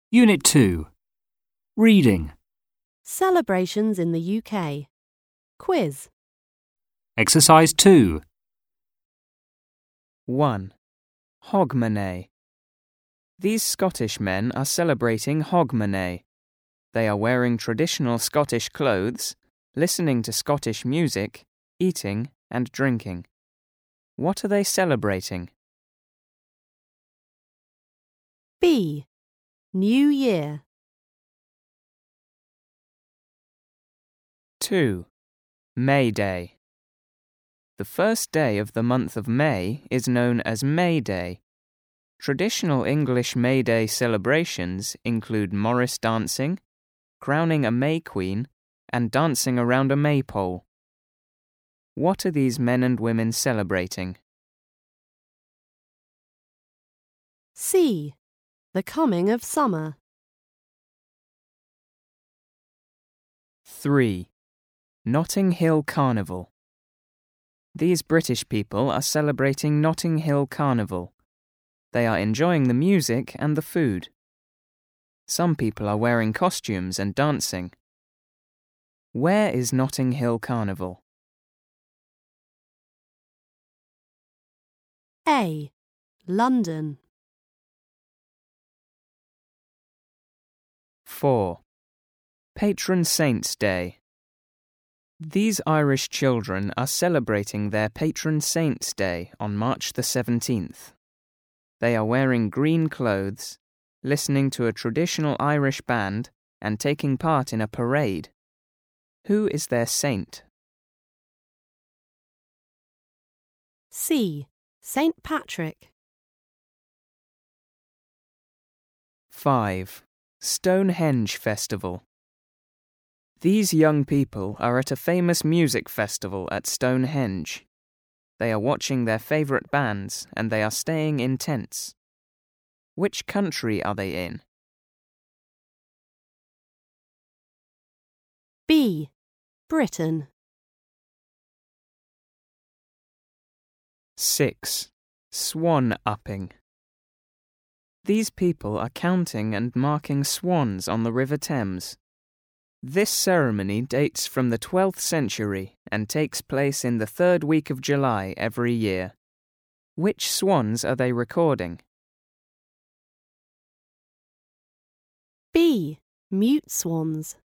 Unit 2. Reading. Celebrations in the UK. Quiz. Exercise 2. 1. Hogmanay. These Scottish men are celebrating Hogmanay. They are wearing traditional Scottish clothes, listening to Scottish music, eating and drinking. What are they celebrating? B. New Year. 2. May Day. The first day of the month of May is known as May Day. Traditional English May Day celebrations include Morris dancing, crowning a May Queen, and dancing around a maypole. What are these men and women celebrating? C. The coming of summer. 3. Notting Hill Carnival. These British people are celebrating Notting Hill Carnival. They are enjoying the music and the food. Some people are wearing costumes and dancing. Where is Notting Hill Carnival? A. London. 4. Patron Saint's Day. These Irish children are celebrating their Patron Saint's Day on March the 17th. They are wearing green clothes, listening to a traditional Irish band, and taking part in a parade. Who is their saint? C. St. Patrick. 5. Stonehenge Festival. These young people are at a famous music festival at Stonehenge. They are watching their favourite bands and they are staying in tents. Which country are they in? B. Britain. 6. Swan upping. These people are counting and marking swans on the River Thames. This ceremony dates from the 12th century and takes place in the third week of July every year. Which swans are they recording? B. Mute swans.